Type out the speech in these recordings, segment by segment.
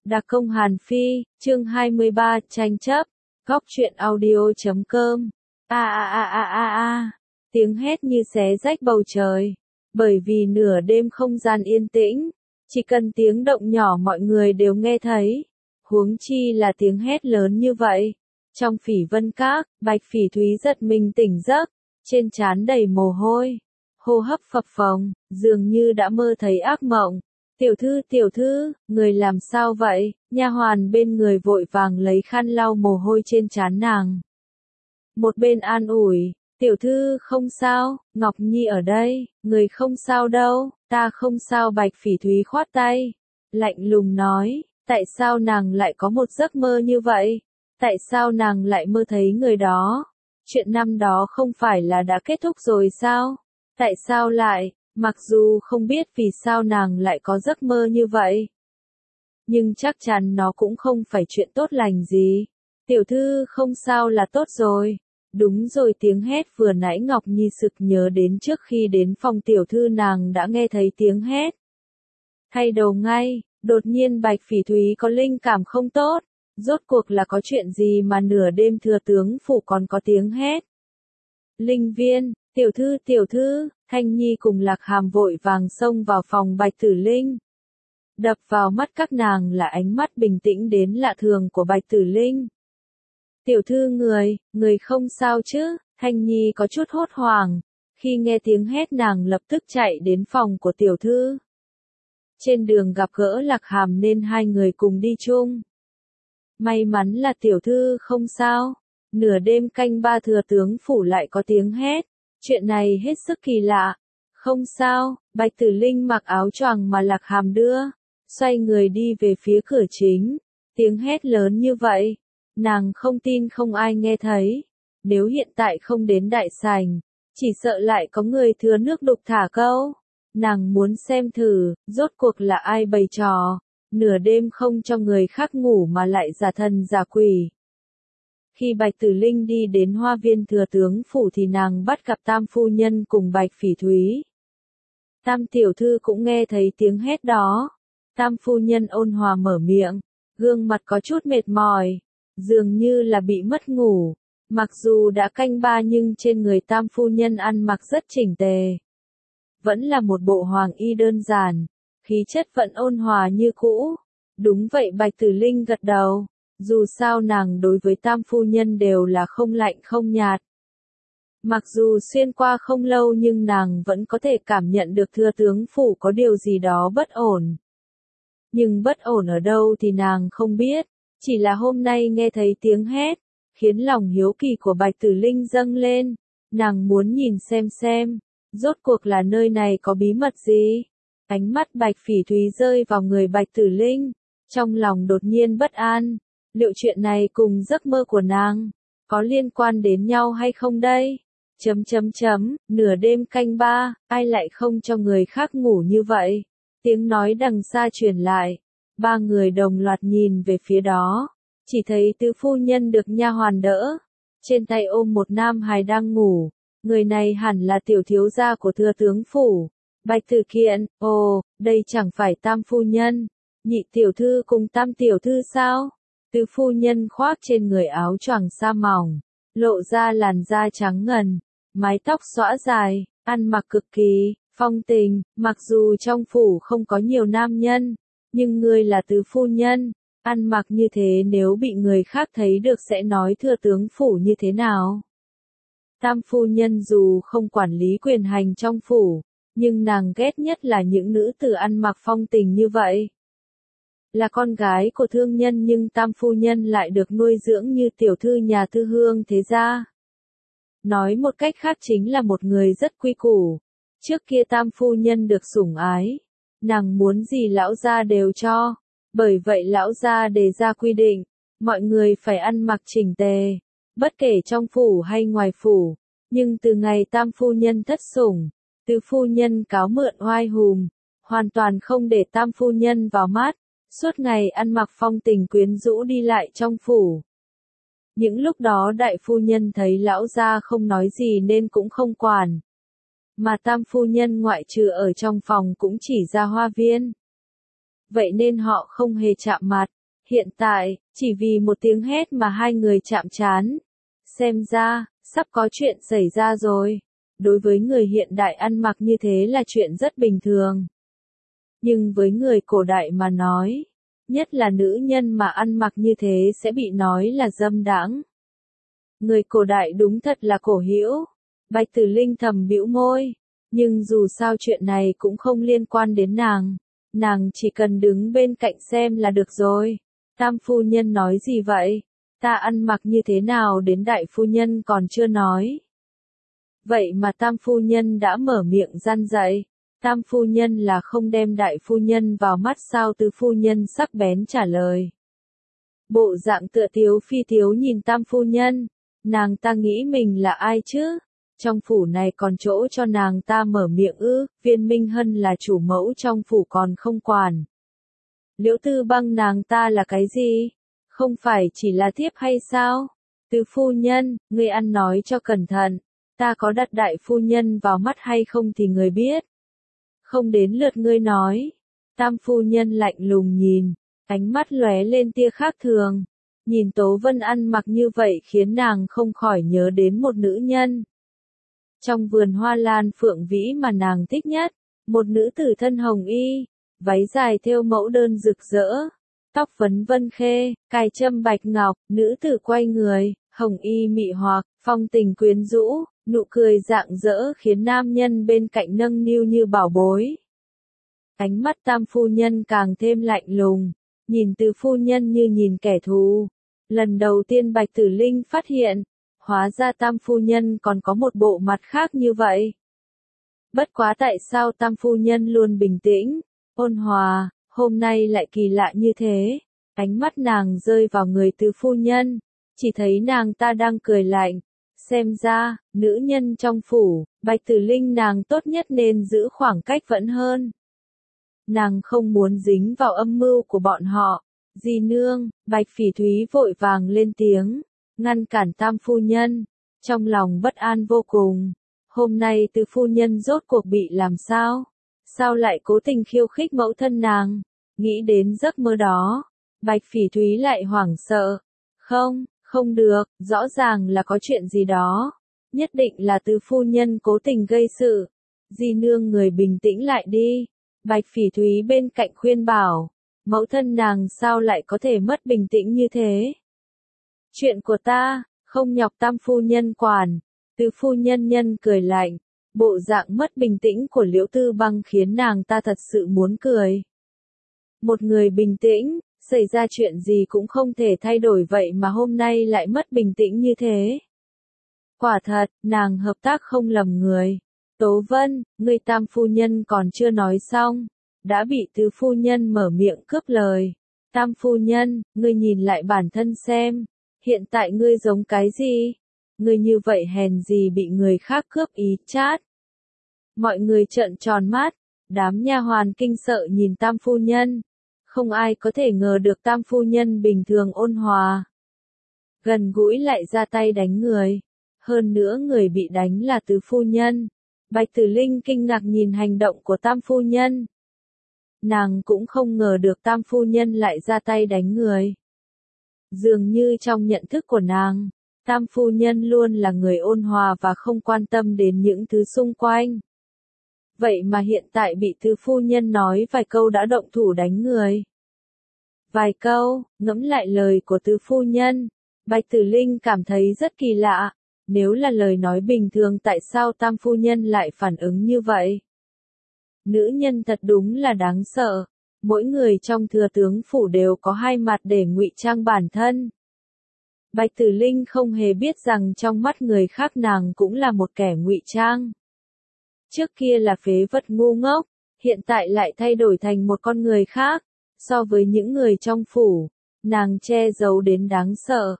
Đặc công Hàn Phi, chương 23, tranh chấp. Góc truyện audio.com. Tiếng hét như xé rách bầu trời. Bởi vì nửa đêm không gian yên tĩnh, chỉ cần tiếng động nhỏ mọi người đều nghe thấy. Huống chi là tiếng hét lớn như vậy. Trong Phỉ Vân Các, Bạch Phỉ Thúy giật mình tỉnh giấc, trên trán đầy mồ hôi, hô hấp phập phồng, dường như đã mơ thấy ác mộng. Tiểu thư, người làm sao vậy? Nha hoàn bên người vội vàng lấy khăn lau mồ hôi trên trán nàng. Một bên an ủi, tiểu thư không sao, Ngọc Nhi ở đây, người không sao đâu, ta không sao. Bạch Phỉ Thúy khoát tay, lạnh lùng nói, tại sao nàng lại có một giấc mơ như vậy? Tại sao nàng lại mơ thấy người đó? Chuyện năm đó không phải là đã kết thúc rồi sao? Tại sao lại? Mặc dù không biết vì sao nàng lại có giấc mơ như vậy, nhưng chắc chắn nó cũng không phải chuyện tốt lành gì. Tiểu thư không sao là tốt rồi. Đúng rồi, tiếng hét vừa nãy Ngọc Nhi sực nhớ đến trước khi đến phòng tiểu thư nàng đã nghe thấy tiếng hét. Thay đầu ngay, đột nhiên Bạch Phỉ Thúy có linh cảm không tốt. Rốt cuộc là có chuyện gì mà nửa đêm thừa tướng phủ còn có tiếng hét. Linh Viên, tiểu thư, Thanh Nhi cùng Lạc Hàm vội vàng xông vào phòng Bạch Tử Linh. Đập vào mắt các nàng là ánh mắt bình tĩnh đến lạ thường của Bạch Tử Linh. Tiểu thư người không sao chứ? Thanh Nhi có chút hốt hoảng, khi nghe tiếng hét nàng lập tức chạy đến phòng của tiểu thư. Trên đường gặp gỡ Lạc Hàm nên hai người cùng đi chung. May mắn là tiểu thư không sao. Nửa đêm canh ba thừa tướng phủ lại có tiếng hét. Chuyện này hết sức kỳ lạ. Không sao, Bạch Tử Linh mặc áo choàng mà Lạc Hàm đưa, xoay người đi về phía cửa chính. Tiếng hét lớn như vậy, nàng không tin không ai nghe thấy. Nếu hiện tại không đến đại sảnh, chỉ sợ lại có người thừa nước đục thả câu. Nàng muốn xem thử, rốt cuộc là ai bày trò, nửa đêm không cho người khác ngủ mà lại giả thần giả quỷ. Khi Bạch Tử Linh đi đến hoa viên thừa tướng phủ thì nàng bắt gặp Tam phu nhân cùng Bạch Phỉ Thúy. Tam tiểu thư cũng nghe thấy tiếng hét đó. Tam phu nhân ôn hòa mở miệng, gương mặt có chút mệt mỏi, dường như là bị mất ngủ. Mặc dù đã canh ba nhưng trên người Tam phu nhân ăn mặc rất chỉnh tề. Vẫn là một bộ hoàng y đơn giản, khí chất vẫn ôn hòa như cũ. Đúng vậy, Bạch Tử Linh gật đầu. Dù sao nàng đối với Tam phu nhân đều là không lạnh không nhạt. Mặc dù xuyên qua không lâu nhưng nàng vẫn có thể cảm nhận được thừa tướng phủ có điều gì đó bất ổn. Nhưng bất ổn ở đâu thì nàng không biết, chỉ là hôm nay nghe thấy tiếng hét, khiến lòng hiếu kỳ của Bạch Tử Linh dâng lên. Nàng muốn nhìn xem, rốt cuộc là nơi này có bí mật gì. Ánh mắt Bạch Phỉ Thúy rơi vào người Bạch Tử Linh, trong lòng đột nhiên bất an. Liệu chuyện này cùng giấc mơ của nàng có liên quan đến nhau hay không đây? Nửa đêm canh ba, ai lại không cho người khác ngủ như vậy? Tiếng nói đằng xa truyền lại, ba người đồng loạt nhìn về phía đó, chỉ thấy tứ phu nhân được nha hoàn đỡ, trên tay ôm một nam hài đang ngủ. Người này hẳn là tiểu thiếu gia của thừa tướng phủ, Bạch Tử Kiện. Ồ, đây chẳng phải Tam phu nhân, nhị tiểu thư cùng Tam tiểu thư sao? Tứ phu nhân khoác trên người áo choàng sa mỏng, lộ ra làn da trắng ngần, mái tóc xõa dài, ăn mặc cực kỳ phong tình. Mặc dù trong phủ không có nhiều nam nhân, nhưng ngươi là tứ phu nhân, ăn mặc như thế nếu bị người khác thấy được sẽ nói thừa tướng phủ như thế nào? Tam phu nhân dù không quản lý quyền hành trong phủ, nhưng nàng ghét nhất là những nữ tử ăn mặc phong tình như vậy. Là con gái của thương nhân nhưng Tam phu nhân lại được nuôi dưỡng như tiểu thư nhà thư hương thế gia. Nói một cách khác chính là một người rất quy củ. Trước kia Tam phu nhân được sủng ái, nàng muốn gì lão gia đều cho. Bởi vậy lão gia đề ra quy định, mọi người phải ăn mặc chỉnh tề, bất kể trong phủ hay ngoài phủ. Nhưng từ ngày Tam phu nhân thất sủng, tứ phu nhân cáo mượn oai hùm, hoàn toàn không để Tam phu nhân vào mắt. Suốt ngày ăn mặc phong tình quyến rũ đi lại trong phủ. Những lúc đó đại phu nhân thấy lão gia không nói gì nên cũng không quản. Mà Tam phu nhân ngoại trừ ở trong phòng cũng chỉ ra hoa viên. Vậy nên họ không hề chạm mặt. Hiện tại, chỉ vì một tiếng hét mà hai người chạm trán. Xem ra, sắp có chuyện xảy ra rồi. Đối với người hiện đại ăn mặc như thế là chuyện rất bình thường. Nhưng với người cổ đại mà nói, nhất là nữ nhân mà ăn mặc như thế sẽ bị nói là dâm đãng. Người cổ đại đúng thật là cổ hữu. Bạch Tử Linh thầm bĩu môi, nhưng dù sao chuyện này cũng không liên quan đến nàng chỉ cần đứng bên cạnh xem là được rồi. Tam phu nhân nói gì vậy? Ta ăn mặc như thế nào đến đại phu nhân còn chưa nói. Vậy mà tam phu nhân đã mở miệng gian dạy. Tam phu nhân là không đem đại phu nhân vào mắt sao? Tứ phu nhân sắc bén trả lời. Bộ dạng tựa tiếu phi tiếu nhìn tam phu nhân. Nàng ta nghĩ mình là ai chứ? Trong phủ này còn chỗ cho nàng ta mở miệng ư? Viên Minh Hân là chủ mẫu trong phủ còn không quản. Liễu Tư Băng nàng ta là cái gì? Không phải chỉ là thiếp hay sao? Tứ phu nhân, ngươi ăn nói cho cẩn thận. Ta có đặt đại phu nhân vào mắt hay không thì người biết. Không đến lượt ngươi nói. Tam phu nhân lạnh lùng nhìn, ánh mắt lóe lên tia khác thường. Nhìn Tố Vân ăn mặc như vậy khiến nàng không khỏi nhớ đến một nữ nhân. Trong vườn hoa lan phượng vĩ mà nàng thích nhất, một nữ tử thân hồng y, váy dài thêu mẫu đơn rực rỡ, tóc vấn vân khê, cài châm bạch ngọc, nữ tử quay người, hồng y mị hoặc, phong tình quyến rũ, nụ cười rạng rỡ khiến nam nhân bên cạnh nâng niu như bảo bối. Ánh mắt tam phu nhân càng thêm lạnh lùng, nhìn tứ phu nhân như nhìn kẻ thù. Lần đầu tiên Bạch Tử Linh phát hiện, hóa ra tam phu nhân còn có một bộ mặt khác như vậy. Bất quá tại sao tam phu nhân luôn bình tĩnh, ôn hòa, hôm nay lại kỳ lạ như thế. Ánh mắt nàng rơi vào người tứ phu nhân, chỉ thấy nàng ta đang cười lạnh. Xem ra, nữ nhân trong phủ, Bạch Tử Linh nàng tốt nhất nên giữ khoảng cách vẫn hơn. Nàng không muốn dính vào âm mưu của bọn họ. Dì nương, Bạch Phỉ Thúy vội vàng lên tiếng, ngăn cản tam phu nhân, trong lòng bất an vô cùng. Hôm nay tứ phu nhân rốt cuộc bị làm sao? Sao lại cố tình khiêu khích mẫu thân nàng? Nghĩ đến giấc mơ đó, Bạch Phỉ Thúy lại hoảng sợ. Không được, rõ ràng là có chuyện gì đó. Nhất định là tứ phu nhân cố tình gây sự. Dì nương người bình tĩnh lại đi. Bạch Phỉ Thúy bên cạnh khuyên bảo. Mẫu thân nàng sao lại có thể mất bình tĩnh như thế? Chuyện của ta, không nhọc tam phu nhân quản. Tứ phu nhân cười lạnh. Bộ dạng mất bình tĩnh của Liễu Tư Băng khiến nàng ta thật sự muốn cười. Một người bình tĩnh, xảy ra chuyện gì cũng không thể thay đổi vậy mà hôm nay lại mất bình tĩnh như thế. Quả thật, nàng hợp tác không lầm người. Tố Vân, người tam phu nhân còn chưa nói xong, đã bị tứ phu nhân mở miệng cướp lời. Tam phu nhân, ngươi nhìn lại bản thân xem, hiện tại ngươi giống cái gì? Ngươi như vậy hèn gì bị người khác cướp ý chát. Mọi người trợn tròn mắt, đám nha hoàn kinh sợ nhìn tam phu nhân. Không ai có thể ngờ được tam phu nhân bình thường ôn hòa. Gần gũi lại ra tay đánh người. Hơn nữa người bị đánh là tứ phu nhân. Bạch Tử Linh kinh ngạc nhìn hành động của tam phu nhân. Nàng cũng không ngờ được tam phu nhân lại ra tay đánh người. Dường như trong nhận thức của nàng, tam phu nhân luôn là người ôn hòa và không quan tâm đến những thứ xung quanh. Vậy mà hiện tại bị tứ phu nhân nói vài câu đã động thủ đánh người. Vài câu, ngẫm lại lời của tứ phu nhân, Bạch Tử Linh cảm thấy rất kỳ lạ. Nếu là lời nói bình thường tại sao tam phu nhân lại phản ứng như vậy? Nữ nhân thật đúng là đáng sợ. Mỗi người trong thừa tướng phủ đều có hai mặt để ngụy trang bản thân. Bạch Tử Linh không hề biết rằng trong mắt người khác nàng cũng là một kẻ ngụy trang. Trước kia là phế vật ngu ngốc, hiện tại lại thay đổi thành một con người khác. So với những người trong phủ, nàng che giấu đến đáng sợ.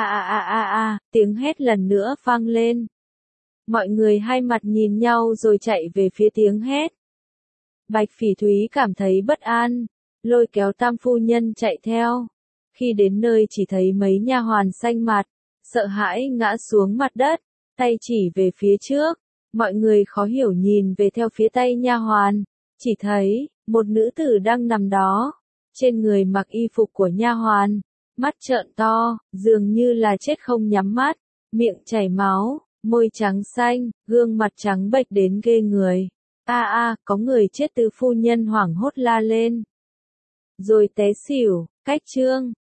Tiếng hét lần nữa vang lên. Mọi người hai mặt nhìn nhau rồi chạy về phía tiếng hét. Bạch Phỉ Thúy cảm thấy bất an, lôi kéo tam phu nhân chạy theo. Khi đến nơi chỉ thấy mấy nha hoàn xanh mặt, sợ hãi ngã xuống mặt đất, tay chỉ về phía trước. Mọi người khó hiểu nhìn về theo phía tay nha hoàn, chỉ thấy một nữ tử đang nằm đó, trên người mặc y phục của nha hoàn, mắt trợn to, dường như là chết không nhắm mắt, miệng chảy máu, môi trắng xanh, gương mặt trắng bệch đến ghê người. Có người chết, tứ phu nhân hoảng hốt la lên. Rồi té xỉu, cách chương.